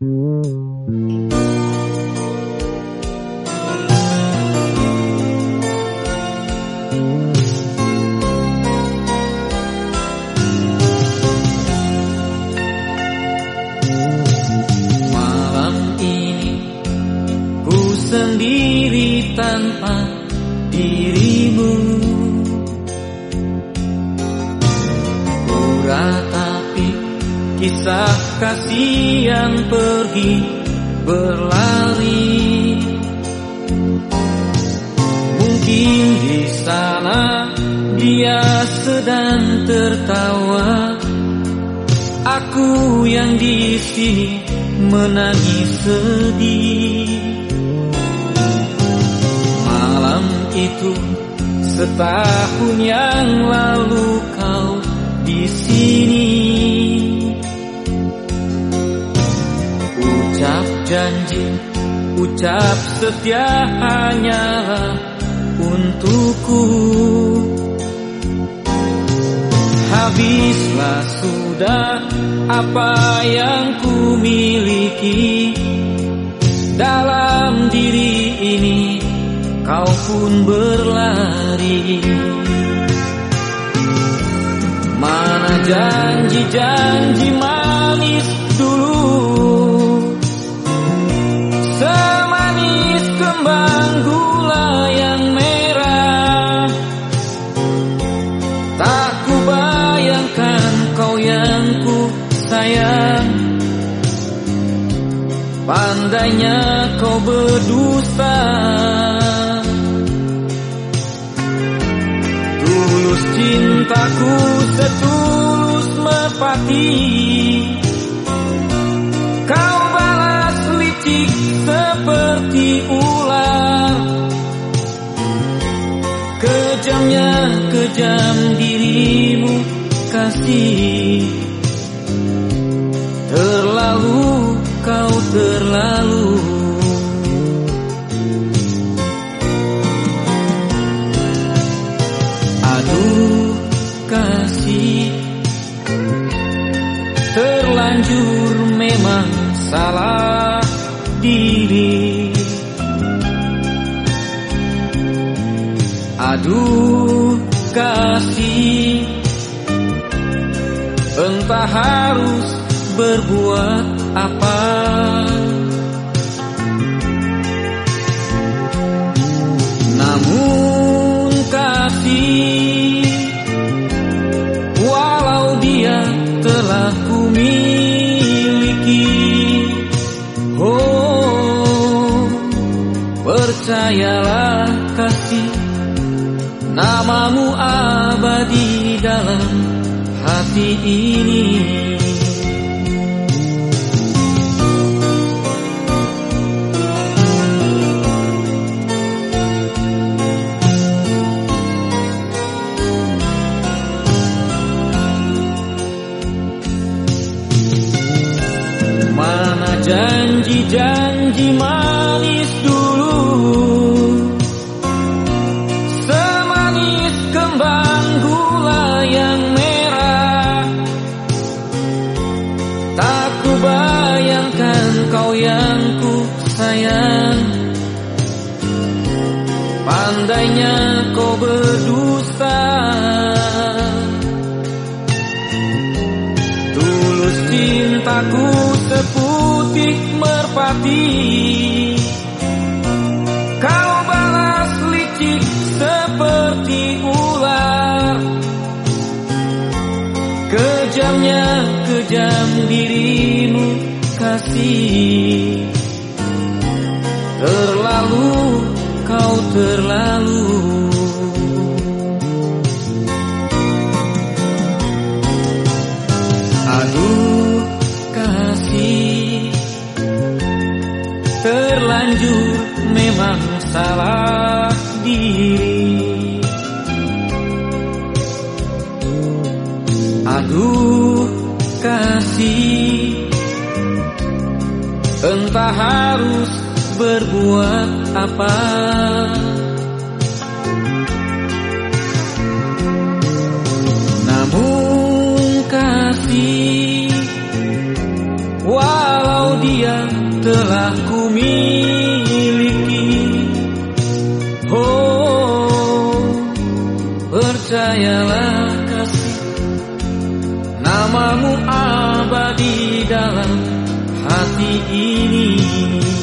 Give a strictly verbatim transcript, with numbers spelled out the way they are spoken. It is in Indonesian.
Malam ini ku sendiri tanpa dirimu, ku ratapi kisah kasih yang pergi berlari. Mungkin di sana dia sedang tertawa, aku yang di sini menangis sedih. Malam itu setahun yang lalu kau di sini, ucap janji, ucap setia hanyalah untukku. Habislah sudah apa yang ku miliki, dalam diri ini kau pun berlari. Mana janji-janji manis dulu, semanis kembang gula yang merah. Tak kubayangkan kau yang ku sayang, pandainya kau berdusta. Tulus cintaku setulus merpati, kau balas licik seperti ular. Kejamnya kejam dirimu kasih, terlalu kau terlalu. Aduh kasih, terlanjur memang salah diri. Aduh kasih, entah harus berbuat apa. Namun kasih, walau dia telah ku miliki, oh percayalah kasih, namamu abadi dalam hati ini. Mana janji-janji manis dulu, semanis kembang gula yang merah. Tak kubayangkan kau yang ku sayang, pandainya kau berdusta. Tulus cintaku seputih merpati, kau balas licik seperti ular. Kejamnya kejam dirimu kasih, terlalu kau terlalu. Aduh kasih, terlanjur memang salah diri. Aduh kasih, entah harus berbuat apa. Namun kasih, walau dia telah ku miliki. Oh, percayalah kasih, namamu abadi dalam hati ini.